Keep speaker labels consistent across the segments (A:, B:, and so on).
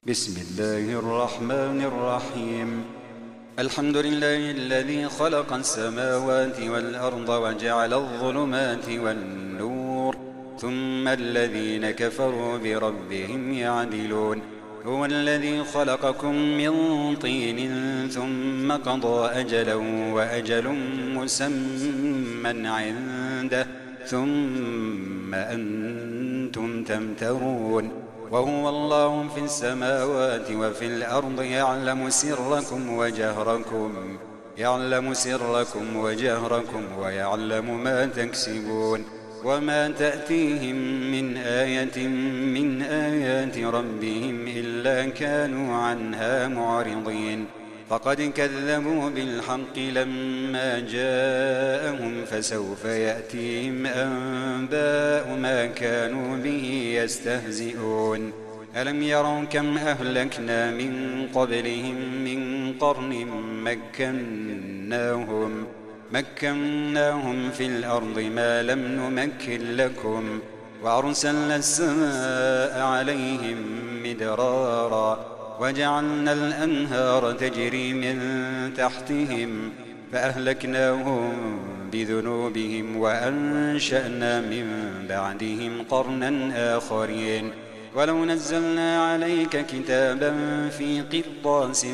A: بسم الله الرحمن الرحيم. الحمد لله الذي خلق السماوات والأرض وجعل الظلمات والنور ثم الذين كفروا بربهم يعدلون. هو الذي خلقكم من طين ثم قضى أجلا وأجل مسمى عنده ثم أنتم تمترون. وهو الله في السماوات وفي الأرض يعلم سركم وجهركم ويعلم ما تكسبون. وما تأتيهم من آية من آيات ربهم إلا كانوا عنها معرضين. فقد كذبوا بالحق لما جاءهم فسوف يأتيهم أنباء ما كانوا به يستهزئون. ألم يروا كم أهلكنا من قبلهم من قرن مكناهم في الأرض ما لم نمكن لكم وأرسلنا السماء عليهم مدرارا وجعلنا الأنهار تجري من تحتهم فأهلكناهم بذنوبهم وأنشأنا من بعدهم قرنا آخرين. ولو نزلنا عليك كتابا في قرطاس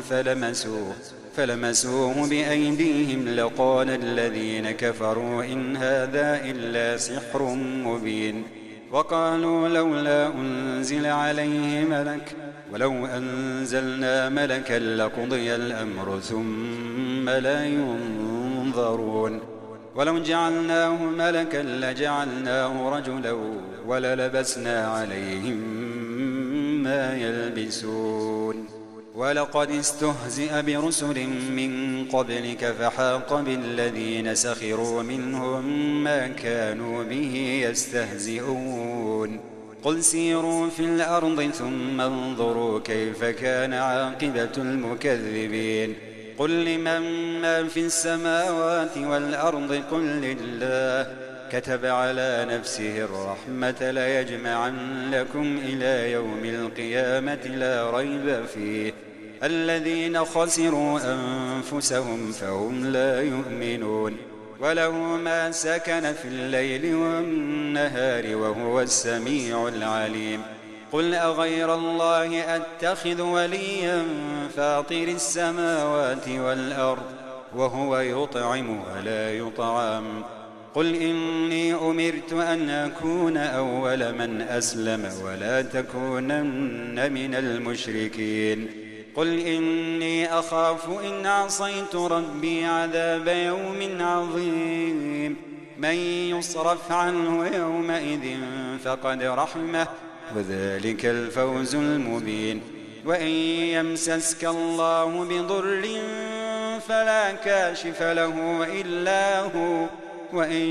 A: فلمسوه بأيديهم لقال الذين كفروا إن هذا إلا سحر مبين. وقالوا لولا أنزل عليه ملك ولو أنزلنا ملكا لقضي الأمر ثم لا ينظرون. ولو جعلناه ملكا لجعلناه رجلا وللبسنا عليهم ما يلبسون. ولقد استهزئ برسل من قبلك فحاق بالذين سخروا منهم ما كانوا به يستهزئون. قل سيروا في الأرض ثم انظروا كيف كان عاقبة المكذبين. قل لمن ما في السماوات والأرض قل لله كتب على نفسه الرحمة ليجمعنكم إلى يوم القيامة لا ريب فيه. الذين خسروا أنفسهم فهم لا يؤمنون. وله ما سكن في الليل والنهار وهو السميع العليم. قل أغير الله أتخذ وليا فاطر السماوات والأرض وهو يطعم ولا يطعم. قل إني أمرت أن أكون أول من أسلم ولا تكونن من المشركين. قل إني أخاف إن عصيت ربي عذاب يوم عظيم. من يصرف عنه يومئذ فقد رحمه وذلك الفوز المبين. وإن يمسسك الله بضر فلا كاشف له إلا هو وإن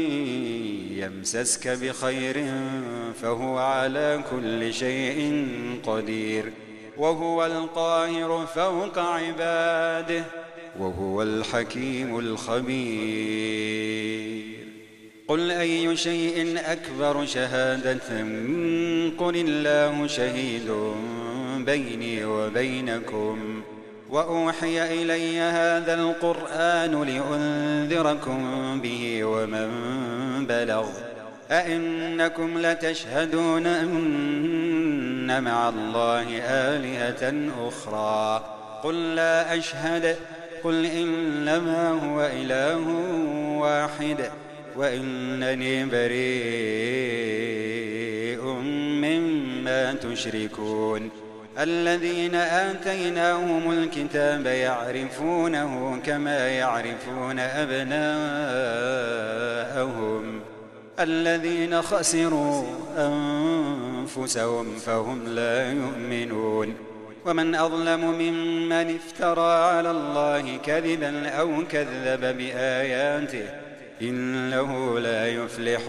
A: يمسسك بخير فهو على كل شيء قدير. وهو القاهر فوق عباده وهو الحكيم الخبير. قل أي شيء أكبر شهادة قل الله شهيد بيني وبينكم وأوحي إلي هذا القرآن لأنذركم به ومن بلغ. أئنكم لتشهدون أن مع الله آلهة أخرى قل لا أشهد. قل إنما هو إله واحد وإنني بريء مما تشركون. الذين آتيناهم الكتاب يعرفونه كما يعرفون أبناءهم. الذين خسروا أنفسهم فهم لا يؤمنون. ومن أظلم ممن افترى على الله كذبا أو كذب بآياته إنه لا يفلح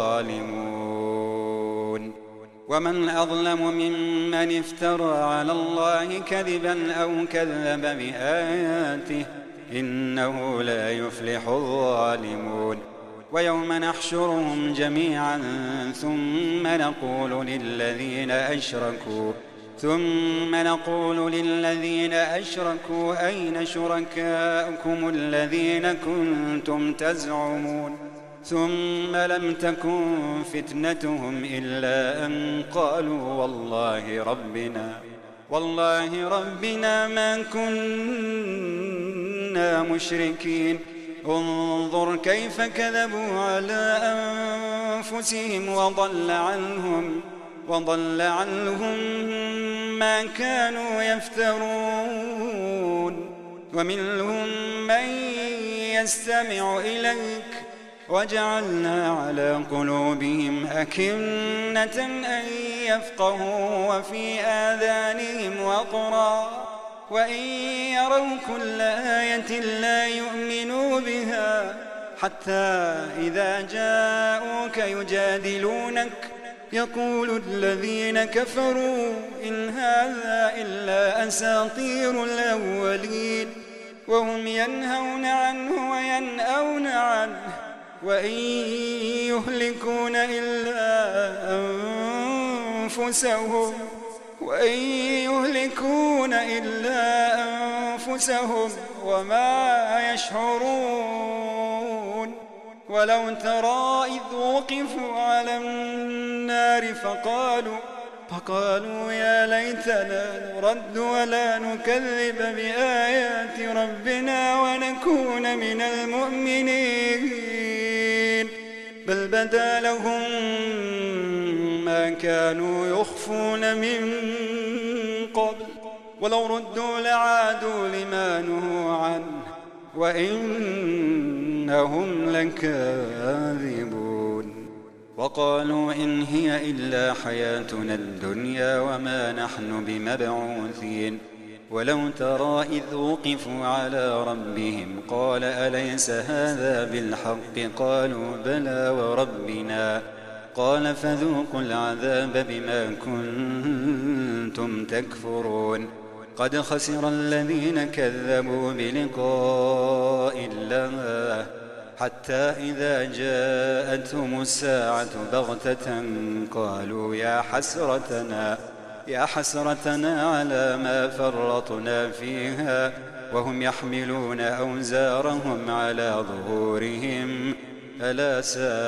A: الظالمون. ومن أظلم ممن افترى على الله كذبا أو كذب بآياته إنه لا يفلح الظالمون. ويوم نحشرهم جميعا ثم نقول للذين أشركوا ثم نقول للذين أشركوا أين شركاؤكم الذين كنتم تزعمون ثم لم تكن فتنتهم إلا أن قالوا والله ربنا ما كنا مشركين انظر كيف كذبوا على أنفسهم وضل عنهم ما كانوا يفترون ومنهم من يستمع إليك وجعلنا على قلوبهم أكنة أن يفقهوا وفي آذانهم وقرا وإن يروا كل آية لا يؤمنوا بها حتى إذا جاءوك يجادلونك يقول الذين كفروا إن هذا إلا أساطير الأولين وهم ينهون عنه وينأون عنه وإن يهلكون إلا أنفسهم وما يشعرون ولو ترى إذ وقفوا على النار فقالوا يا ليتنا نرد ولا نكذب بآيات ربنا ونكون من المؤمنين بل بدا لهم ما كانوا يخفون من قبل ولو ردوا لعادوا لما نهوا عنه وإنهم لكاذبون وقالوا إن هي إلا حياتنا الدنيا وما نحن بمبعوثين ولو ترى إذ وقفوا على ربهم قال أليس هذا بالحق قالوا بلى وربنا قال فذوقوا العذاب بما كنتم تكفرون قد خسر الذين كذبوا بلقاء الله حتى إذا جاءتهم الساعة بغتة قالوا يا حسرتنا على ما فرطنا فيها وهم يحملون أوزارهم على ظهورهم ألا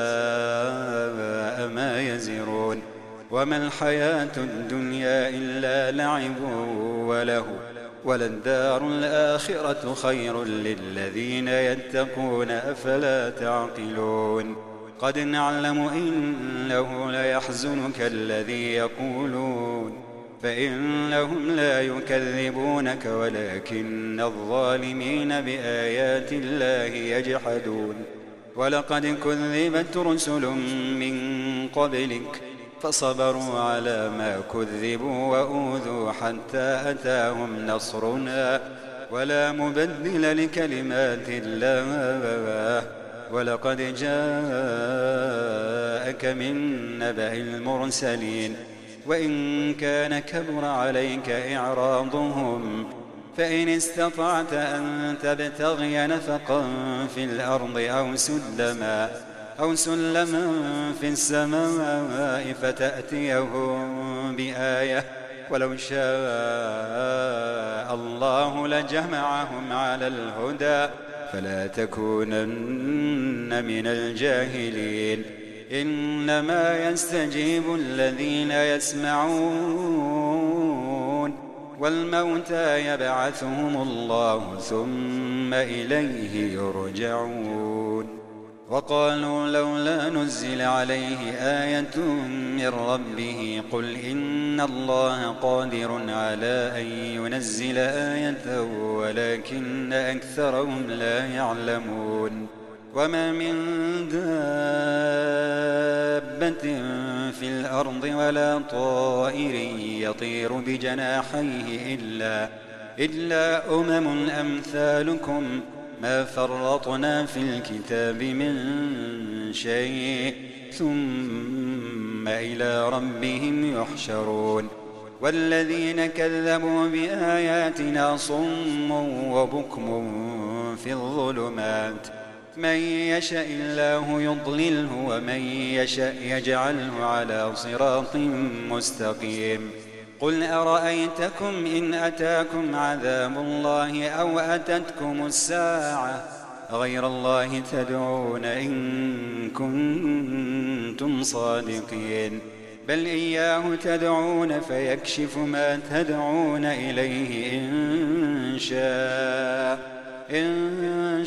A: ساء ما يزرون وما الحياة الدنيا إلا لعب وله وللدار الآخرة خير للذين يتقون أفلا تعقلون قد نعلم إنه ليحزنك الذي يقولون فإنهم لا يكذبونك ولكن الظالمين بآيات الله يجحدون ولقد كذبت رسل من قبلك فصبروا على ما كذبوا وأوذوا حتى أتاهم نصرنا ولا مبدل لكلمات الله ولقد جاءك من نبأ المرسلين وإن كان كبر عليك إعراضهم فإن استطعت أن تبتغي نفقا في الأرض أو سلما في السماء فتأتيهم بآية ولو شاء الله لجمعهم على الهدى فلا تكونن من الجاهلين إنما يستجيب الذين يسمعون والموتى يبعثهم الله ثم إليه يرجعون وقالوا لولا نزل عليه آية من ربه قل إن الله قادر على أن ينزل آية ولكن أكثرهم لا يعلمون وما من دابة في الأرض ولا طائر يطير بجناحيه إلا أمم أمثالكم ما فرطنا في الكتاب من شيء ثم إلى ربهم يحشرون والذين كذبوا بآياتنا صم وبكم في الظلمات من يشاء الله يضلله ومن يشاء يجعله على صراط مستقيم قل أرأيتكم إن أتاكم عذاب الله أو أتتكم الساعة غير الله تدعون إن كنتم صادقين بل إياه تدعون فيكشف ما تدعون إليه إن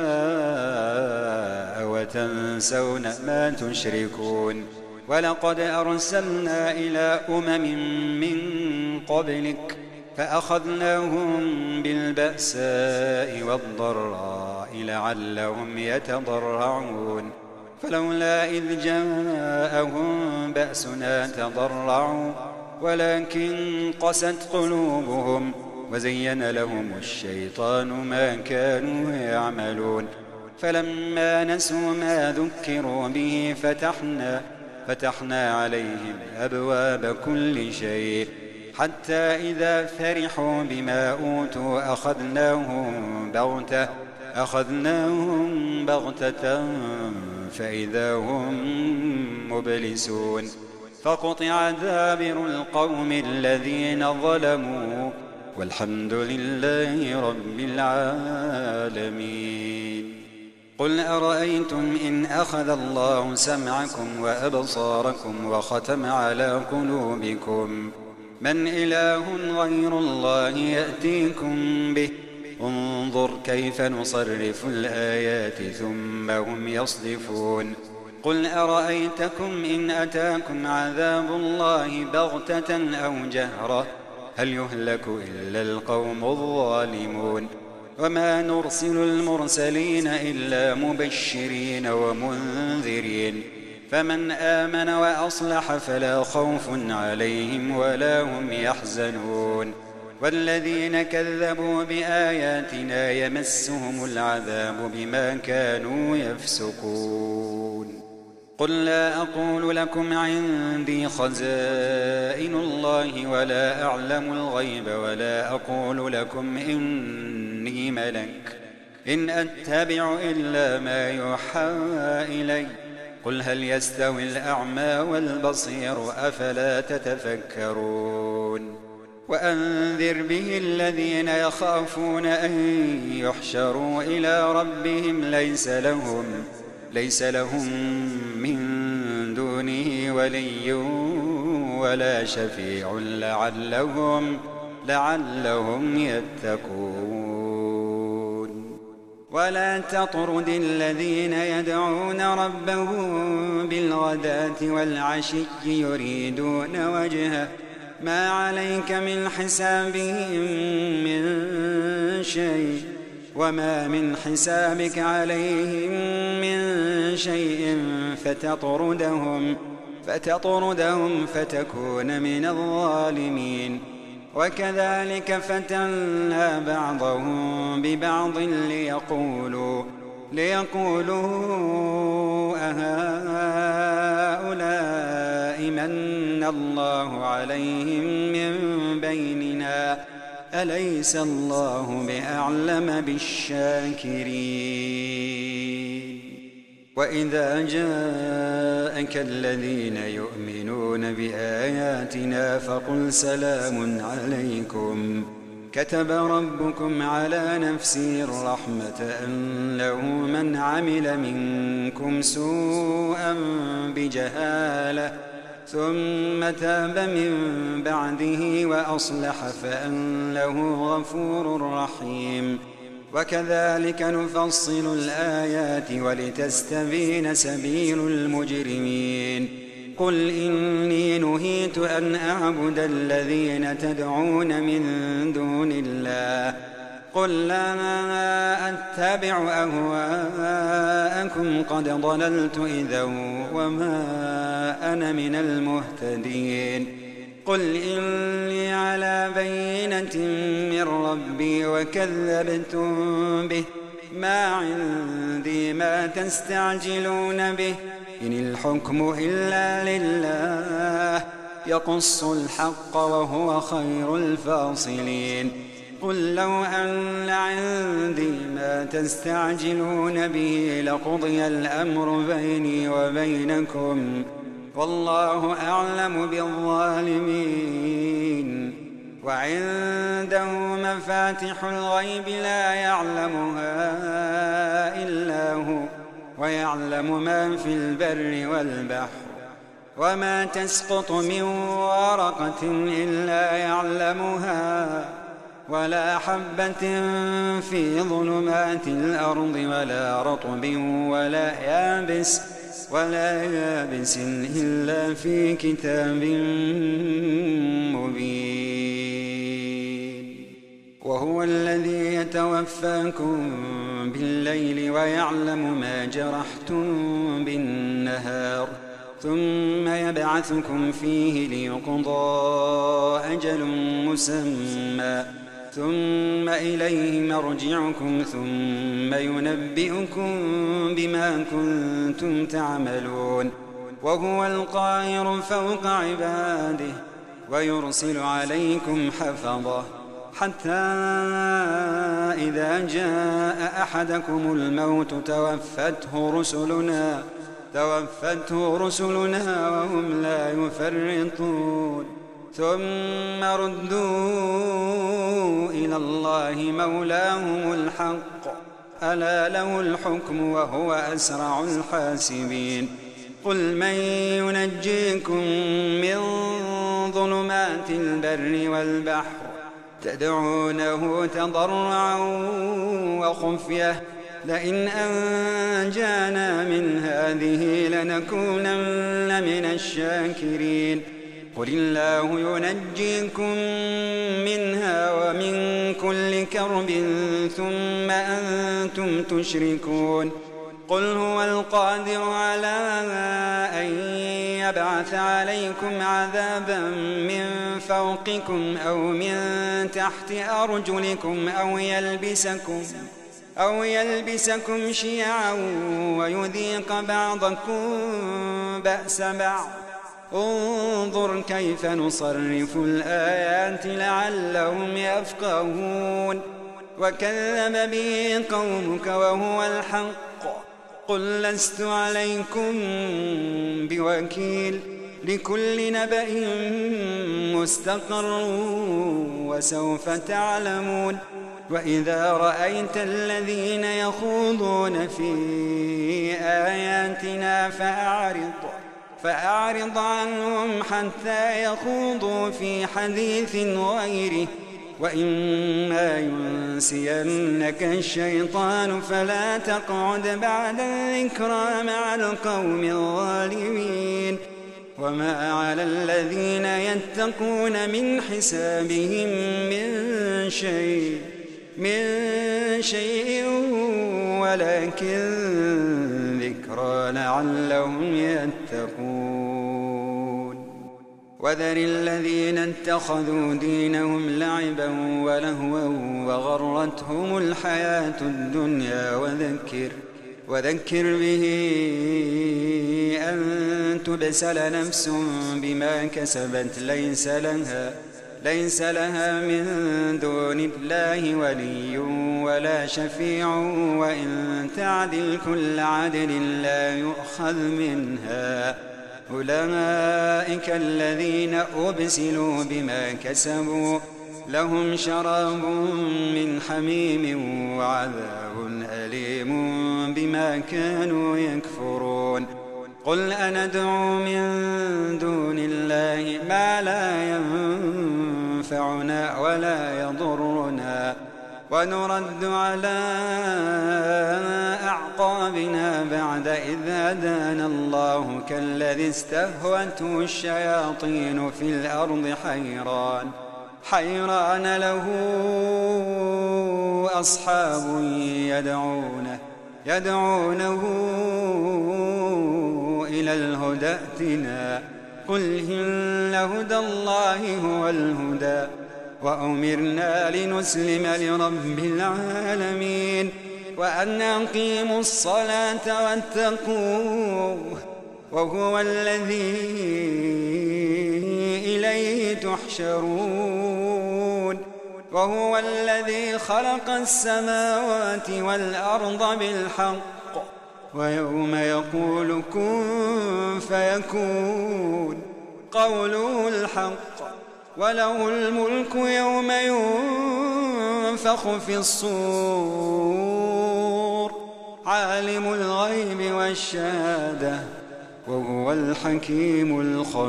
A: شاء وتنسون ما تشركون ولقد أرسلنا إلى من قبلك فأخذناهم بالبأساء والضراء لعلهم يتضرعون فلولا إذ جاءهم بأسنا تضرعوا ولكن قست قلوبهم وزين لهم الشيطان ما كانوا يعملون فلما نسوا ما ذكروا به فتحنا عليهم أبواب كل شيء حتى إذا فرحوا بما أوتوا أخذناهم بغتة فإذا هم مبلسون فقطع دابر القوم الذين ظلموا والحمد لله رب العالمين قل أرأيتم إن أخذ الله سمعكم وأبصاركم وختم على قلوبكم من إله غير الله يأتيكم به انظر كيف نصرف الآيات ثم هم يصدفون قل أرأيتكم إن أتاكم عذاب الله بغتة أو جهرة هل يهلك إلا القوم الظالمون وما نرسل المرسلين إلا مبشرين ومنذرين فمن آمن وأصلح فلا خوف عليهم ولا هم يحزنون والذين كذبوا بآياتنا يمسهم العذاب بما كانوا يفسقون قل لا أقول لكم عندي خزائن الله ولا أعلم الغيب ولا أقول لكم إني ملك إن أتبع إلا ما يوحى إلي قل هل يستوي الأعمى والبصير أفلا تتفكرون وأنذر به الذين يخافون أن يحشروا إلى ربهم ليس لهم من دونه ولي ولا شفيع لعلهم يتقون ولا تطرد الذين يدعون ربهم بالغداة والعشي يريدون وجهه ما عليك من حسابهم من شيء وما من حسابك عليهم من شيء فتطردهم فتكون من الظالمين وكذلك فتنا بعضهم ببعض ليقولوا أهؤلاء من الله عليهم من بيننا أليس الله بأعلم بالشاكرين وإذا جاءك الذين يؤمنون بآياتنا فقل سلام عليكم كتب ربكم على نفسه الرحمة أنه من عمل منكم سوءا بجهالة ثم تاب من بعده وأصلح فأنه غفور رحيم وكذلك نفصل الآيات ولتستبين سبيل المجرمين قل إني نهيت أن أعبد الذين تدعون من دون الله قل لا أتبع أهواءكم قد ضللت إذا وما أنا من المهتدين قل إني على بينة من ربي وكذبتم به ما عندي ما تستعجلون به إن الحكم إلا لله يقص الحق وهو خير الفاصلين قل لو أن عندي ما تستعجلون به لقضي الأمر بيني وبينكم والله أعلم بالظالمين. وعنده مفاتح الغيب لا يعلمها إلا هو ويعلم ما في البر والبحر وما تسقط من ورقة إلا يعلمها ولا حبة في ظلمات الأرض ولا رطب ولا يابس إلا في كتاب مبين. وهو الذي يتوفاكم بالليل ويعلم ما جرحتم بالنهار ثم يبعثكم فيه ليقضى أجل مسمى ثم إليه مرجعكم ثم ينبئكم بما كنتم تعملون. وهو القاهر فوق عباده ويرسل عليكم حفظة حتى إذا جاء أحدكم الموت توفته رسلنا وهم لا يفرطون ثم ردوا إلى الله مولاهم الحق ألا له الحكم وهو أسرع الحاسبين. قل من ينجيكم من ظلمات البر والبحر تدعونه تضرعا وخفية لئن أنجانا من هذه لنكونن من الشاكرين. قل الله ينجيكم منها ومن كل كرب ثم أنتم تشركون. قل هو القادر على أن يبعث عليكم عذابا من فوقكم أو من تحت أرجلكم أو يلبسكم شيعا ويذيق بعضكم بأس بعض. انظر كيف نصرف الآيات لعلهم يفقهون. وكذب به قومك وهو الحق قل لست عليكم بوكيل لكل نبأ مستقر وسوف تعلمون. وإذا رأيت الذين يخوضون في آياتنا فأعرض عنهم حتى يخوضوا في حديث غيره وإما ينسينك الشيطان فلا تقعد بعد الذكرى مع القوم الظالمين. وما على الذين يتقون من حسابهم من شيء ولكن ذكرى لعلهم يتقون. وذر الذين اتخذوا دينهم لعبا ولهوا وغرتهم الحياة الدنيا وذكر به أن تبسل نفس بما كسبت ليس لها من دون الله ولي ولا شفيع وإن تعدل كل عدل لا يؤخذ منها. أولئك الذين أبسلوا بما كسبوا لهم شراب من حميم وعذاب أليم بما كانوا يكفرون. قل أندعو من دون الله ما لا ينفعنا ولا يضرنا ونرد على أعقابنا بعد إذ هدانا الله كالذي استهوته الشياطين في الأرض حيران له أصحاب يدعونه إلى الهدى ائتنا قل إن هدى الله هو الهدى وأمرنا لنسلم لرب العالمين وأن أقيموا الصلاة واتقوه وهو الذي إليه تحشرون. وهو الذي خلق السماوات والأرض بالحق ويوم يقول كن فيكون قوله الحق وله الملك يوم ينفخ في الصور عالم الغيب والشهادة وهو الحكيم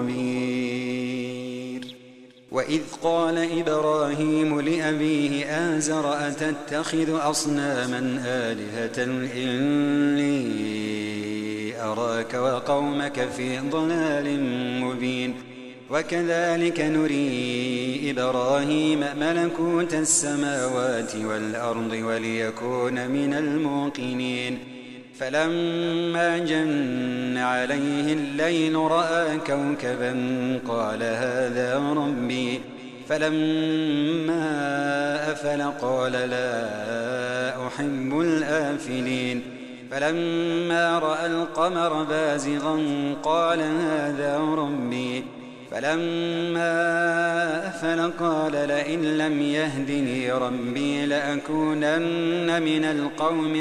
A: الخبير وإذ قال إبراهيم لأبيه آزر أتتخذ أصناما آلهة إني أراك وقومك في ضلال مبين وكذلك نري إبراهيم ملكوت السماوات والأرض وليكون من الموقنين فلما جن عليه الليل رأى كوكبا قال هذا ربي فلما أفل قال لا أحب الآفلين فلما رأى القمر بازغا قال هذا ربي فلما أفل قال لئن لم يهدني ربي لأكونن من القوم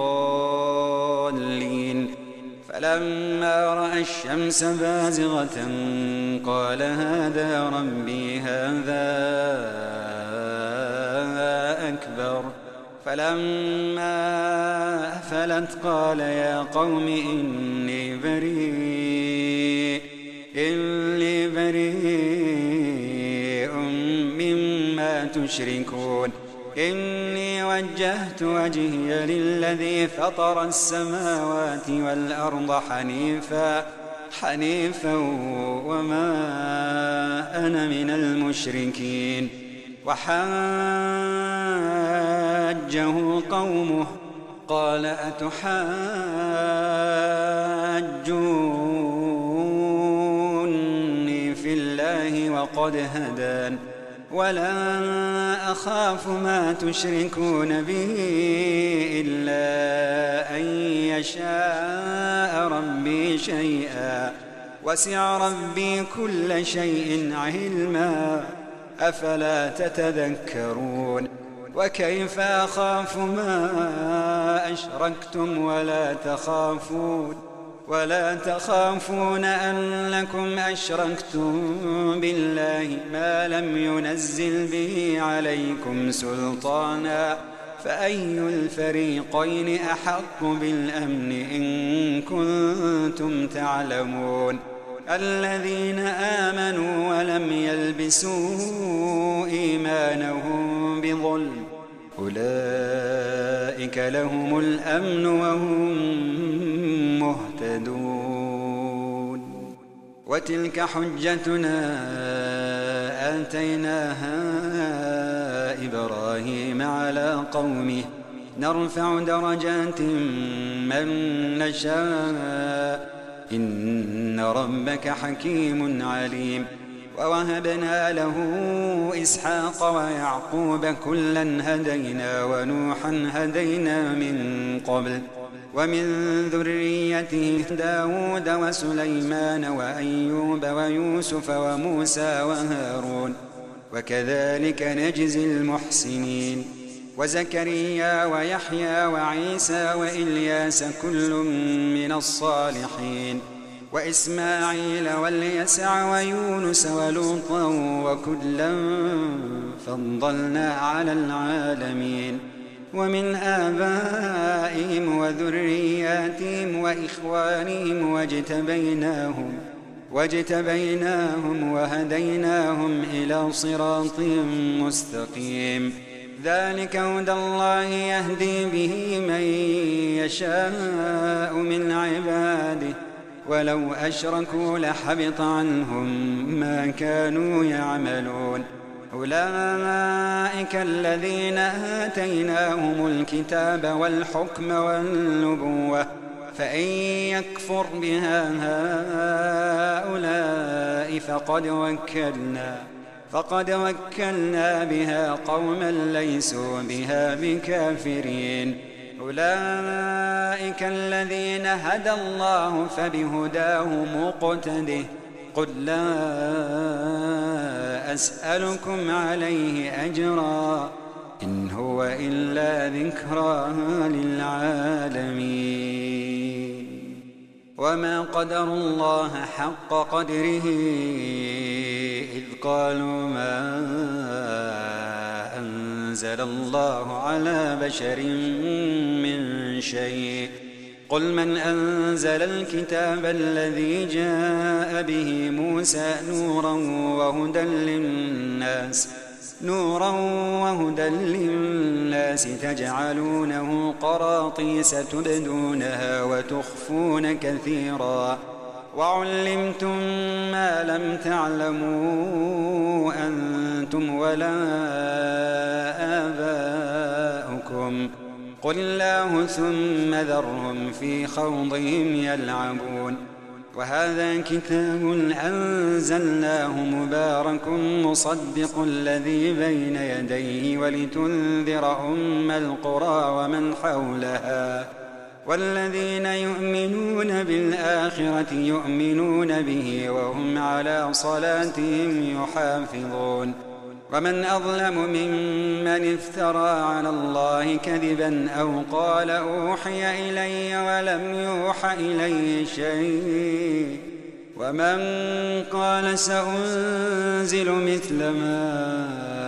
A: الضالين فلما رأى الشمس بازغة قال هذا ربي هذا أكبر فلما أفلت قال يا قوم إني بريء مما تشركون إني وجهت وجهي للذي فطر السماوات والأرض حنيفا وما أنا من المشركين وحاجه قومه قال أتحاجوني في الله وقد هدان ولا أخاف ما تشركون به إلا أن يشاء ربي شيئا وسع ربي كل شيء علما أفلا تتذكرون وكيف أخاف ما أشركتم ولا تخافون أنكم أشركتم بالله ما لم ينزل به عليكم سلطانا فأي الفريقين أحق بالأمن إن كنتم تعلمون الذين آمنوا ولم يلبسوا إيمانهم بظلم أولئك لهم الأمن وهم مهتدون وتلك حجتنا آتيناها إبراهيم على قومه نرفع درجات من نشاء إن ربك حكيم عليم ووهبنا له إسحاق ويعقوب كلا هدينا ونوحا هدينا من قبل ومن ذريته داود وسليمان وأيوب ويوسف وموسى وهارون وكذلك نجزي المحسنين وزكريا ويحيى وعيسى وإلياس كل من الصالحين وإسماعيل واليسع ويونس ولوطا وكلا فضلنا على العالمين ومن آبائهم وذرياتهم وإخوانهم واجتبيناهم وهديناهم إلى صراط مستقيم ذلك هدى الله يهدي به من يشاء من عباده ولو أشركوا لحبط عنهم ما كانوا يعملون أولئك الذين آتيناهم الكتاب والحكم والنبوة فإن يكفر بها هؤلاء فقد وكلنا بها قوما ليسوا بها بكافرين أولئك الذين هدى الله فبهداه مقتده قل لا أسألكم عليه أجرا إن هو إلا ذكرى للعالمين وما قدروا الله حق قدره إذ قالوا ما أنزل الله على بشر من شيء قل من أنزل الكتاب الذي جاء به موسى نورا وهدى للناس تجعلونه قراطيس تبدونها وتخفون كثيرا وعلمتم ما لم تعلموا أنتم ولا آباؤكم قل الله ثم ذرهم في خوضهم يلعبون وهذا كتاب أنزلناه مبارك مصدق الذي بين يديه ولتنذر أم القرى ومن حولها والذين يؤمنون بالآخرة يؤمنون به وهم على صلاتهم يحافظون ومن أظلم ممن افترى على الله كذبا أو قال أوحي إلي ولم يوح إليه شيء ومن قال سأنزل مثل ما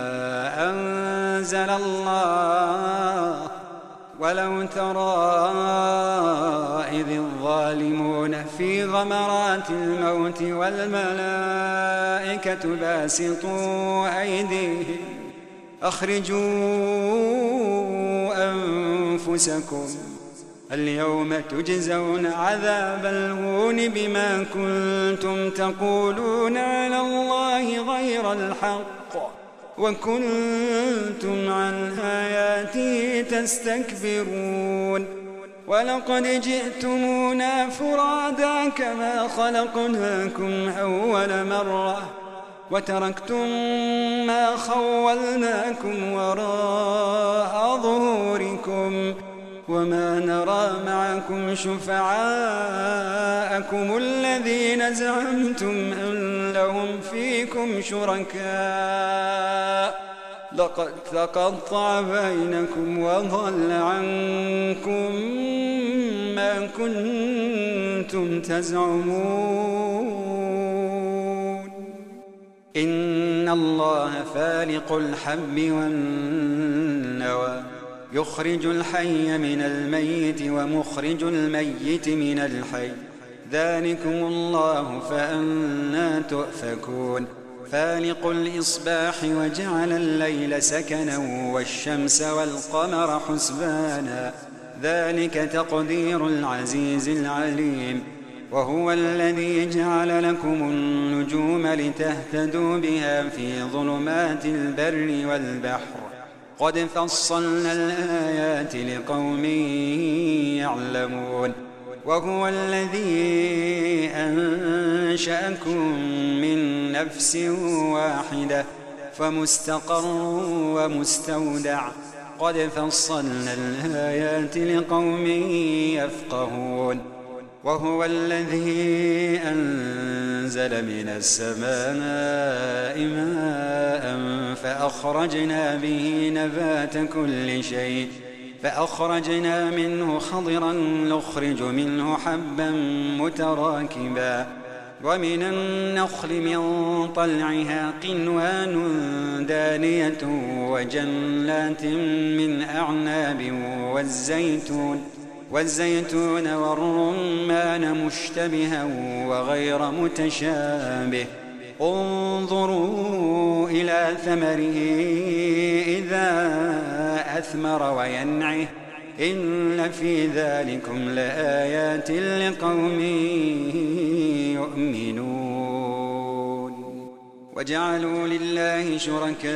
A: أنزل الله ولو ترى إذ الظالمون في غمرات الموت والملائكة باسطوا أيديهم أخرجوا أنفسكم اليوم تجزون عذاب الهون بما كنتم تقولون على الله غير الحق وكنتم عن آياته تستكبرون ولقد جئتمونا فرادا كما خلقناكم أول مرة وتركتم ما خولناكم وراء ظهوركم وما نرى معكم شفعاءكم الذين زعمتم أنهم فيكم شركاء لقد تقطع بينكم وضل عنكم ما كنتم تزعمون إن الله فالق الحب والنوى يخرج الحي من الميت ومخرج الميت من الحي ذلكم الله فأنى تؤفكون فالق الإصباح وجعل الليل سكنا والشمس والقمر حسبانا ذلك تقدير العزيز العليم وهو الذي جعل لكم النجوم لتهتدوا بها في ظلمات البر والبحر قد فصلنا الآيات لقوم يعلمون وهو الذي أنشأكم من نفس واحدة فمستقر ومستودع قد فصلنا الآيات لقوم يفقهون وهو الذي أنزل من السماء ماء فأخرجنا به نبات كل شيء فأخرجنا منه خضرا نخرج منه حبا متراكبا ومن النخل من طلعها قنوان دانية وجنات من أعناب والزيتون والرمان مشتبها وغير متشابه انظروا إلى ثمره إذا أثمر وينعه إن في ذلكم لآيات لقوم يؤمنون وجعلوا لله شركاء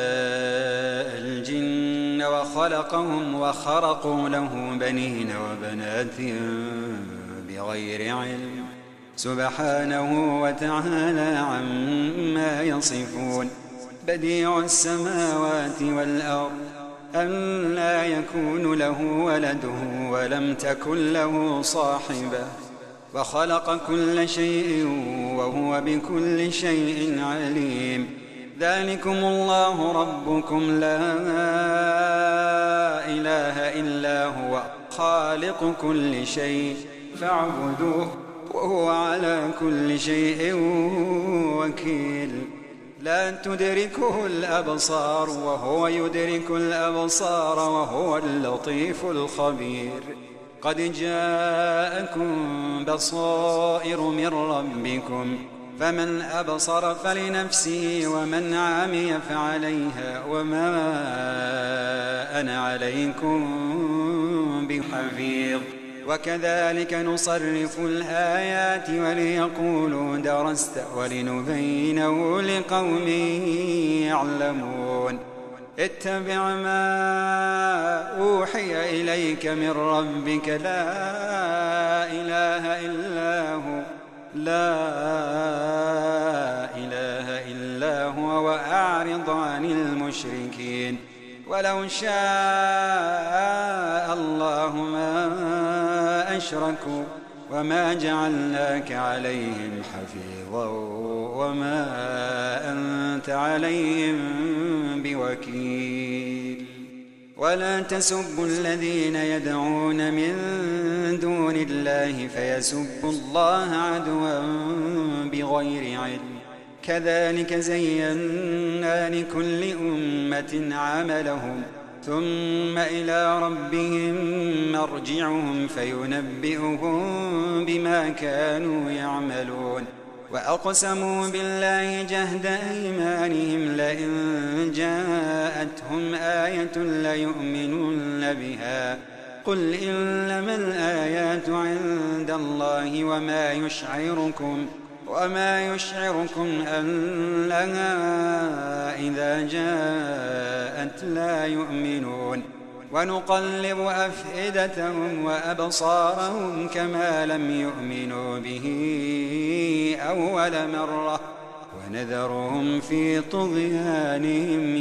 A: الجن وخلقهم وخرقوا له بنين وبنات بغير علم سبحانه وتعالى عما يصفون بديع السماوات والأرض أن لا يكون له ولده ولم تكن له صاحبة وخلق كل شيء وهو بكل شيء عليم ذلكم الله ربكم لا إله إلا هو خالق كل شيء فاعبدوه وهو على كل شيء وكيل. لا تدركه الأبصار وهو يدرك الأبصار وهو اللطيف الخبير. قد جاءكم بصائر من ربكم فمن أبصر فلنفسه ومن عمي فعليها وما أنا عليكم بحفيظ. وكذلك نصرف الآيات وليقولوا درست ولنبينه لقوم يعلمون. اتبع ما أوحي إليك من ربك لا إله إلا هو وأعرض عن المشركين. ولو شاء الله ما أشركوا وما جعلناك عليهم حفيظا وما أنت عليهم بوكيل. ولا تسبوا الذين يدعون من دون الله فيسبوا الله عدوا بغير علم. كذلك زينا لكل أمة عملهم ثم إلى ربهم مرجعهم فينبئهم بما كانوا يعملون. وأقسموا بالله جهد أيمانهم لئن جاءتهم آية ليؤمنن بها. قل إنما الآيات عند الله وما يشعركم أنها إذا جاءت لا يؤمنون. ونقلب أفئدتهم وأبصارهم كما لم يؤمنوا به أول مرة ونذرهم في طغيانهم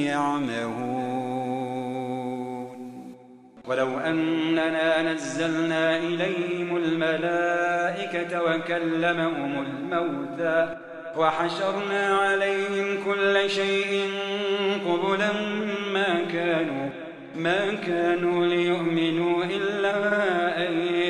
A: يعمهون. ولو أننا نزلنا إليهم الملائكة وكلمهم الموتى وحشرنا عليهم كل شيء قبلا ما كانوا ليؤمنوا إلا أن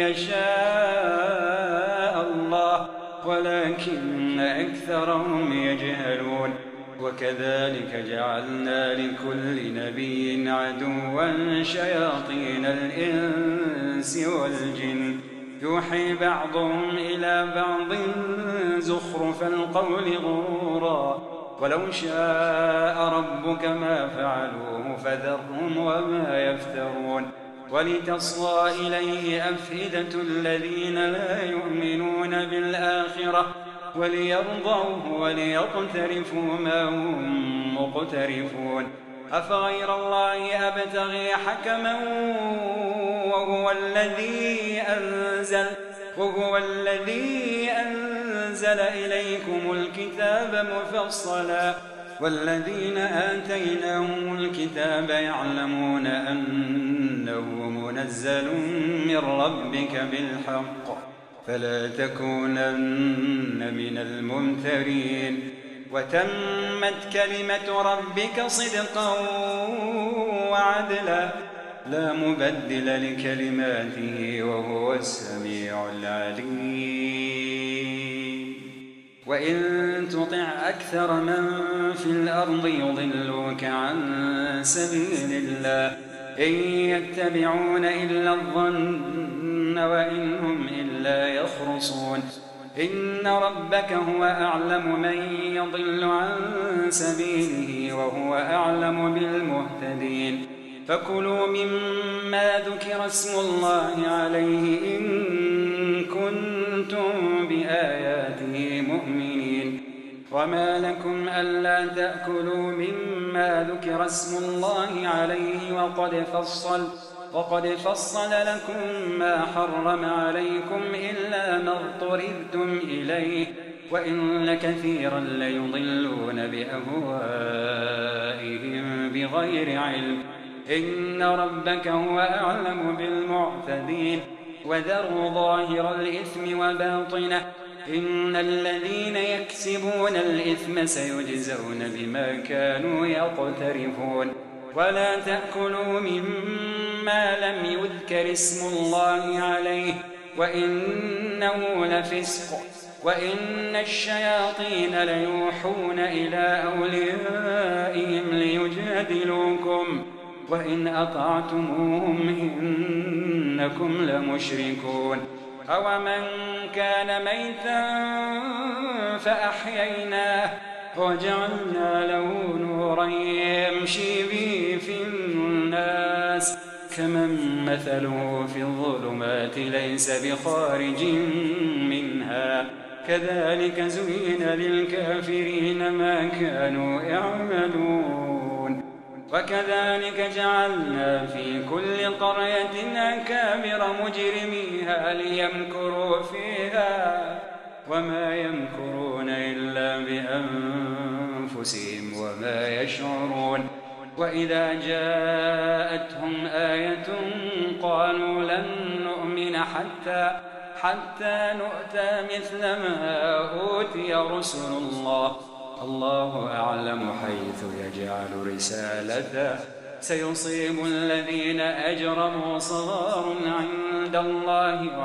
A: يشاء الله ولكن أكثرهم يجهلون. وكذلك جعلنا لكل نبي عدوا شياطين الإنس والجن يوحي بعضهم إلى بعض زخرف القول غرورا. ولو شاء ربك ما فعلوه فذرهم وما يفترون. ولتصغى إليه أفئدة الذين لا يؤمنون بالآخرة وليرضوه وليقترفوا ما هم مقترفون. أفغير الله أبتغي حكما وهو الذي أنزل إليكم الكتاب مفصلا والذين آتيناهم الكتاب يعلمون أنه منزل من ربك بالحق فلا تكونن من الممترين. وتمت كلمة ربك صدقا وعدلا لا مبدل لكلماته وهو السميع العليم. وإن تطع أكثر من في الأرض يضلوك عن سبيل الله إن يتبعون إلا الظن وإن هم إلا يخرصون. إن ربك هو أعلم من يضل عن سبيله وهو أعلم بالمهتدين. فكلوا مما ذكر اسم الله عليه إن كنتم بآياته مؤمنين. وما لكم ألا تأكلوا مما ذكر اسم الله عليه وقد فصل لكم ما حرم عليكم إلا ما اضطررتم إليه وإن كثيرا ليضلون بأهوائهم بغير علم. إن ربك هو أعلم بالمعتدين. وذروا ظاهر الإثم وباطنه إن الذين يكسبون الإثم سيجزون بما كانوا يقترفون. ولا تأكلوا مما لم يذكر اسم الله عليه وإنه لفسق وإن الشياطين ليوحون إلى أوليائهم ليجادلوكم وإن أطعتموهم إنكم لمشركون أومن كان ميتا فأحييناه وجعلنا له نورا يمشي به في الناس كمن مثله في الظلمات ليس بخارج منها كذلك زين للكافرين ما كانوا يعملون وكذلك جعلنا في كل قرية أكابر مجرميها ليمكروا فيها وما يمكرون إلا بأنفسهم وما يشعرون وإذا جاءتهم آية قالوا لن نؤمن حتى نؤتى مثل ما أوتي رسل الله الله أعلم حيث يجعل رسالته سيصيب الذين أجرموا صغار عند الله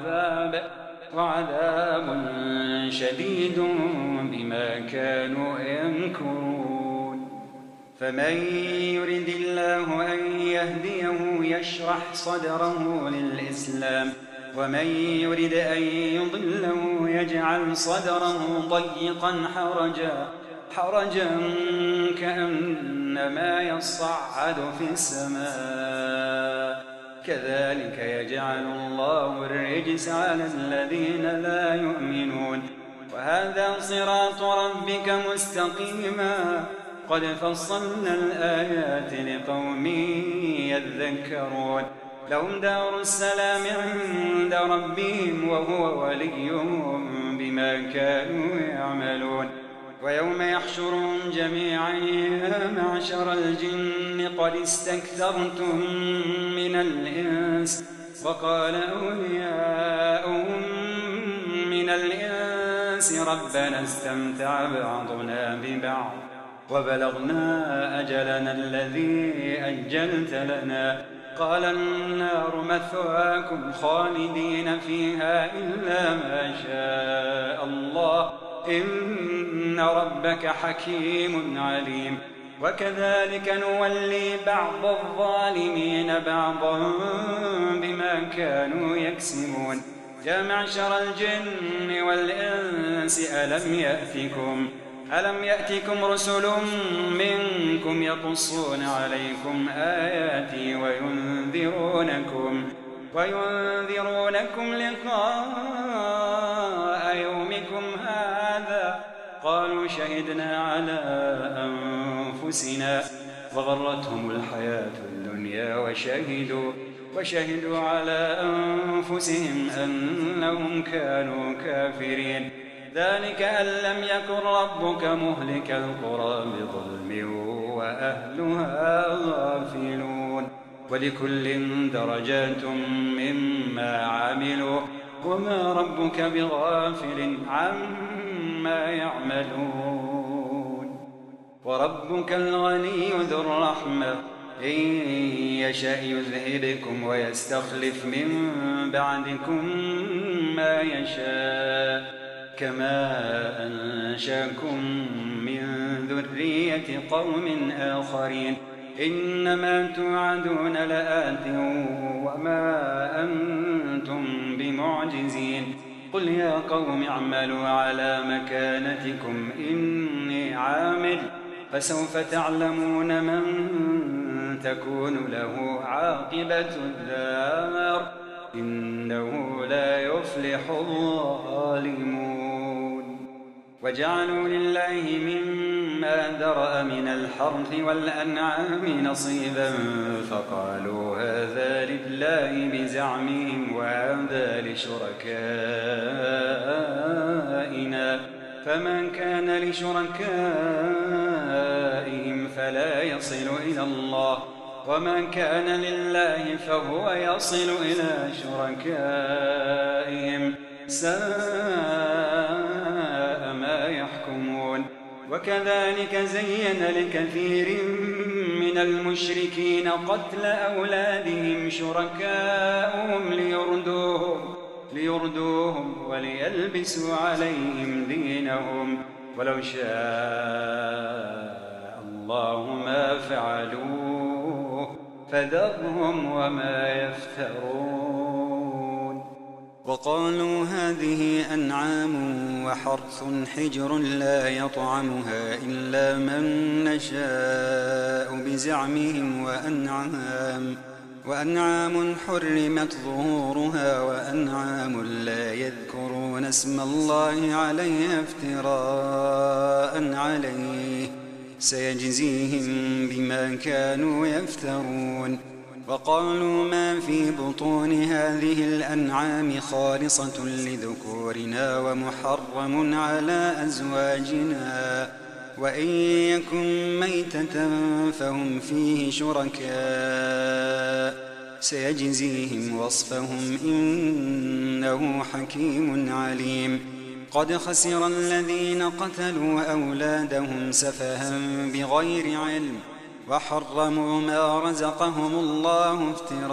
A: وعذاب شديد بما كانوا يمكرون فمن يرد الله أن يهديه يشرح صدره للإسلام ومن يرد أن يضله يجعل صدره ضيقا حرجا كأنما يصعد في السماء كذلك يجعل الله الرجس على الذين لا يؤمنون وهذا صراط ربك مستقيما قد فصلنا الآيات لقوم يذكرون لهم دار السلام عند ربهم وهو وليهم بما كانوا يعملون ويوم يحشرهم جميعا يا معشر الجن قد استكثرتم من الإنس وقال أولياؤهم من الإنس ربنا استمتع بعضنا ببعض وبلغنا أجلنا الذي أجلت لنا قال النار مثواكم خالدين فيها إلا ما شاء الله إن ربك حكيم عليم وكذلك نولي بعض الظالمين بعضا بما كانوا يكسبون يا معشر الجن والإنس ألم يأتكم رسل منكم يقصون عليكم آياتي وينذرونكم لقاء يومكم هذا قالوا شهدنا على أنفسنا وغرتهم الحياة الدنيا وشهدوا على أنفسهم أنهم كانوا كافرين ذلك أن لم يكن ربك مهلك القرى بظلم وأهلها غافلون ولكل درجات مما عملوا وما ربك بغافل عما يعملون وربك الغني ذو الرحمة إن يشأ يذهبكم ويستخلف من بعدكم ما يشاء كما أنشاكم من ذرية قوم آخرين إنما توعدون لآت وما أنتم بمعجزين قل يا قوم اعملوا على مكانتكم إني عامل فسوف تعلمون من تكون له عاقبة الدار إنه لا يفلح الظالمون وجعلوا لله مما ذرأ من الحرث والأنعام نصيبا فقالوا هذا لله بزعمهم وهذا لشركائنا فمن كان لشركائهم فلا يصل إلى الله ومن كان لله فهو يصل إلى شركائهم ساء ما يحكمون وكذلك زين لكثير من المشركين قتل أولادهم شركاؤهم ليردوهم وليلبسوا عليهم دينهم ولو شاء الله ما فعلوه فذرهم وما يفترون. وقالوا هذه أنعام وحرث حجر لا يطعمها إلا من نشاء بزعمهم وأنعام حرمت ظهورها وأنعام لا يذكرون اسم الله عليها افتراء عليه سيجزيهم بما كانوا يفترون. وقالوا ما في بطون هذه الأنعام خالصة لذكورنا ومحرم على أزواجنا وإن يكن ميتة فهم فيه شركاء سيجزيهم وصفهم إنه حكيم عليم. قد خسر الذين قتلوا أولادهم سفها بغير علم وحرموا ما رزقهم الله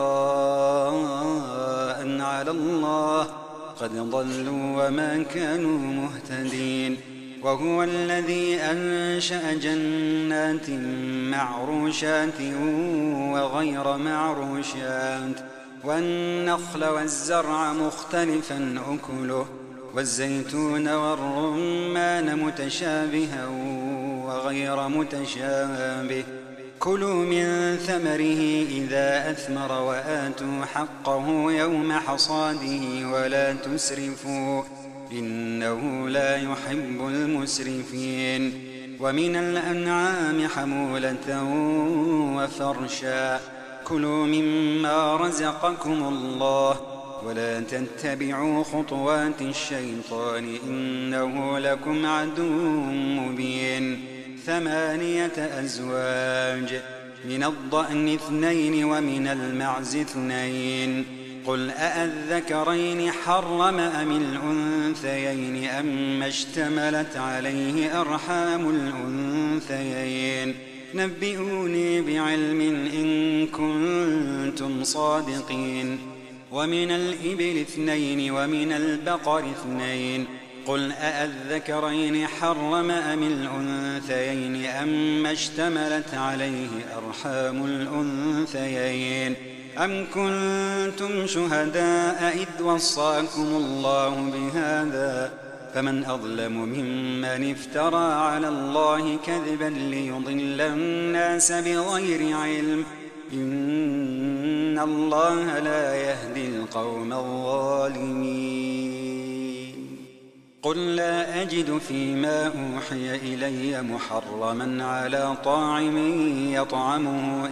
A: افتراء على الله قد ضلوا وما كانوا مهتدين. وهو الذي أنشأ جنات معروشات وغير معروشات والنخل والزرع مختلفا أكله والزيتون والرمان متشابها وغير متشابه كلوا من ثمره إذا أثمر وآتوا حقه يوم حصاده ولا تسرفوا إنه لا يحب المسرفين. ومن الأنعام حمولة وفرشا كلوا مما رزقكم الله ولا تتبعوا خطوات الشيطان إنه لكم عدو مبين. 8 أزواج من الضأن 2 ومن المعز 2 قل أأذكرين حرم أم الأنثيين أم اشتملت عليه أرحام الأنثيين نبئوني بعلم إن كنتم صادقين. ومن الإبل 2 ومن البقر 2 قل أأذكرين حرم أم الأنثيين أم اشتملت عليه أرحام الأنثيين أم كنتم شهداء إذ وصاكم الله بهذا فمن أظلم ممن افترى على الله كذبا ليضل الناس بغير علم إن الله لا يهدي القوم الظالمين. قل لا أجد فيما أوحي إلي محرما على طاعم يطعمه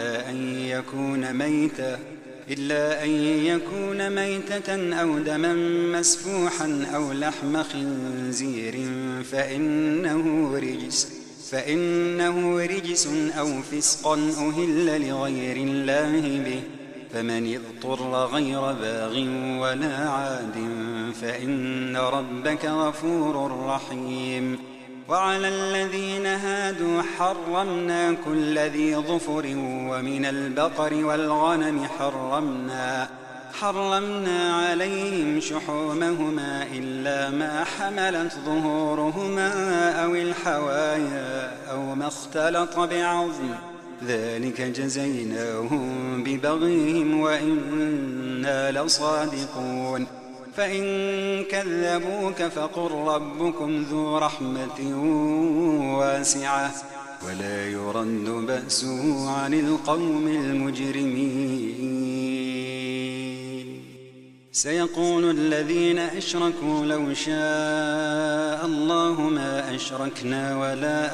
A: إلا أن يكون ميتة أو دما مسفوحا أو لحم خنزير فإنه رجس أو فسقا أهل لغير الله به فمن اضطر غير باغ ولا عاد فإن ربك غفور رحيم. وعلى الذين هادوا حرمنا كل ذي ظفر ومن البقر والغنم حرمنا عليهم شحومهما إلا ما حملت ظهورهما أو الحوايا أو ما اختلط بعظم ذلك جزيناهم ببغيهم وإنا لصادقون. فإن كذبوك فقل ربكم ذو رحمة واسعة ولا يرد بأسه عن القوم المجرمين. سيقول الذين أشركوا لو شاء الله ما أشركنا ولا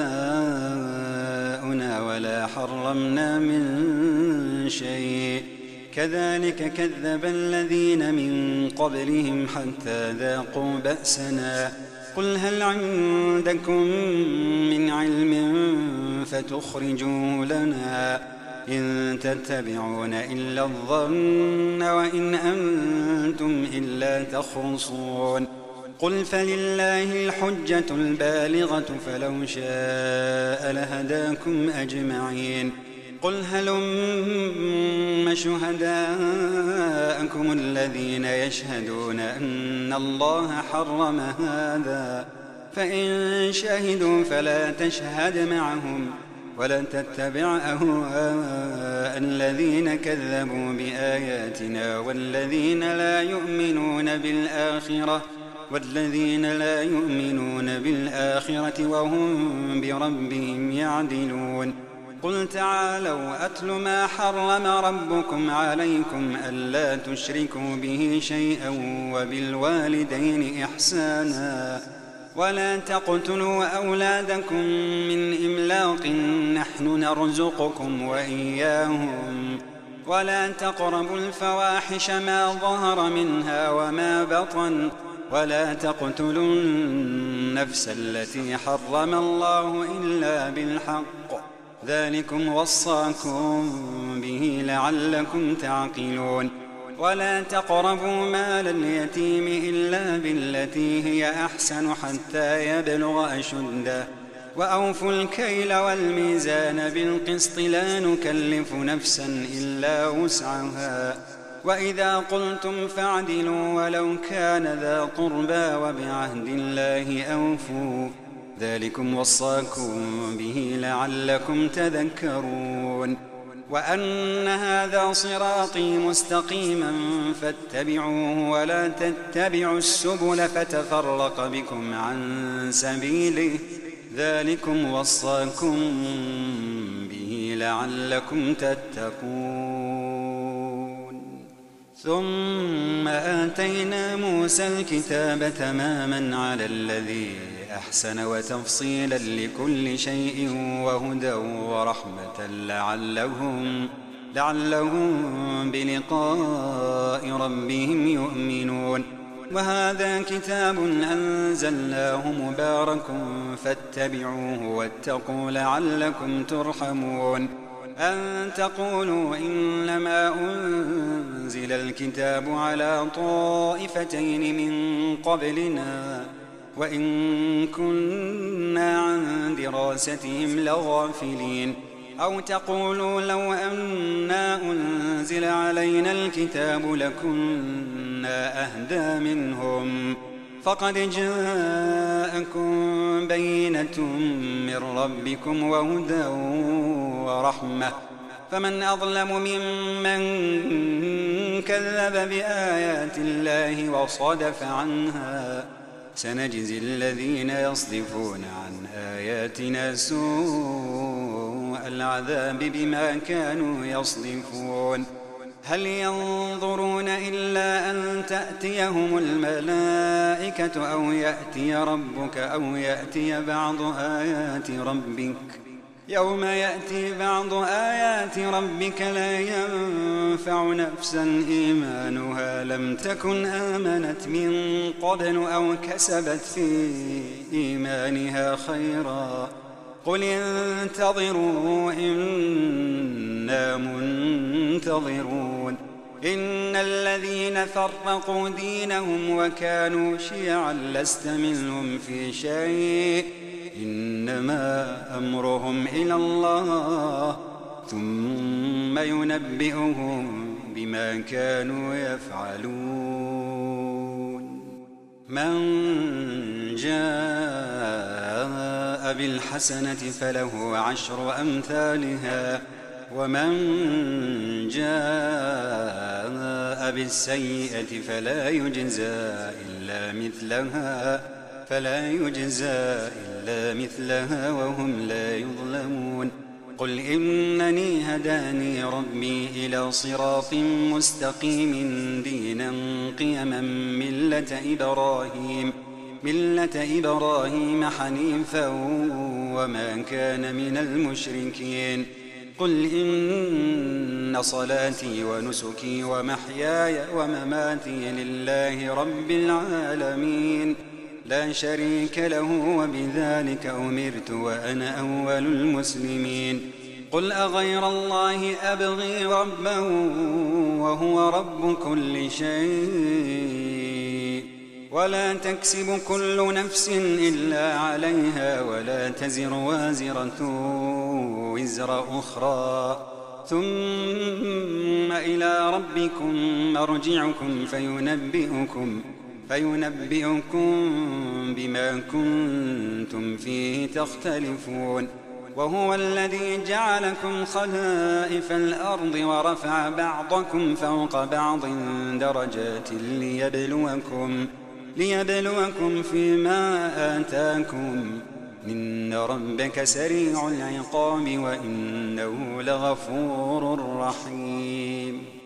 A: آباؤنا ولا حرمنا من شيء كذلك كذب الذين من قبلهم حتى ذاقوا بأسنا قل هل عندكم من علم فتخرجوه لنا إن تتبعون إلا الظن وإن أنتم إلا تخرصون. قل فلله الحجة البالغة فلو شاء لهداكم أجمعين. قل هلم شهداءكم الذين يشهدون أن الله حرم هذا، فإن شهدوا فلا تشهد معهم ولا تتبع أهواء الذين كذبوا بآياتنا والذين لا يؤمنون بالآخرة وهم بربهم يعدلون. قل تعالوا أتل ما حرم ربكم عليكم ألا تشركوا به شيئا وبالوالدين إحسانا ولا تقتلوا أولادكم من إملاق نحن نرزقكم وإياهم ولا تقربوا الفواحش ما ظهر منها وما بطن ولا تقتلوا النفس التي حرم الله إلا بالحق ذلكم وصاكم به لعلكم تعقلون. ولا تقربوا مال اليتيم إلا بالتي هي أحسن حتى يبلغ أشده وأوفوا الكيل والميزان بالقسط لا نكلف نفسا إلا وسعها وإذا قلتم فاعدلوا ولو كان ذا قربى وبعهد الله أوفوا ذلكم وصاكم به لعلكم تذكرون. وأن هذا صراطي مستقيما فاتبعوه ولا تتبعوا السبل فتفرق بكم عن سبيله ذلكم وصاكم به لعلكم تتقون. ثم آتينا موسى الكتاب تماما على الذي أحسن وتفصيلا لكل شيء وهدى ورحمة لعلهم بلقاء ربهم يؤمنون. وهذا كتاب أنزلناه مبارك فاتبعوه واتقوا لعلكم ترحمون. أن تقولوا إنما أنزل الكتاب على طائفتين من قبلنا وإن كنا عن دراستهم لغافلين. أو تقولوا لو أنا أنزل علينا الكتاب لكنا أهدى منهم فقد جاءكم بينة من ربكم وهدى ورحمة فمن أظلم ممن كذب بآيات الله وصدف عنها سنجزي الذين يصدفون عن آياتنا سوء العذاب بما كانوا يصدفون. هل ينظرون إلا أن تأتيهم الملائكة أو يأتي ربك أو يأتي بعض آيات ربك يوم يأتي بعض آيات ربك لا ينفع نفسا إيمانها لم تكن آمنت من قبل أو كسبت في إيمانها خيرا قل انتظروا إنا منتظرون. إن الذين فرقوا دينهم وكانوا شيعا لست منهم في شيء إنما أمرهم إلى الله ثم ينبئهم بما كانوا يفعلون. من جاء بالحسنة فله 10 أمثالها ومن جاء بالسيئة فلا يجزى إلا مثلها وهم لا يظلمون. قل إنني هداني ربي إلى صراط مستقيم دينا قيما ملة إبراهيم حنيفا وما كان من المشركين. قل إن صلاتي ونسكي ومحياي ومماتي لله رب العالمين لا شريك له وبذلك أمرت وأنا أول المسلمين. قل أغير الله أبغي ربا وهو رب كل شيء ولا تكسب كل نفس إلا عليها ولا تزر وازرة وزر أخرى ثم إلى ربكم مرجعكم فينبئكم بما كنتم فيه تختلفون وهو الذي جعلكم خلائف الأرض ورفع بعضكم فوق بعض درجات ليبلوكم فيما آتاكم إن ربك سريع العقاب وإنه لغفور رحيم.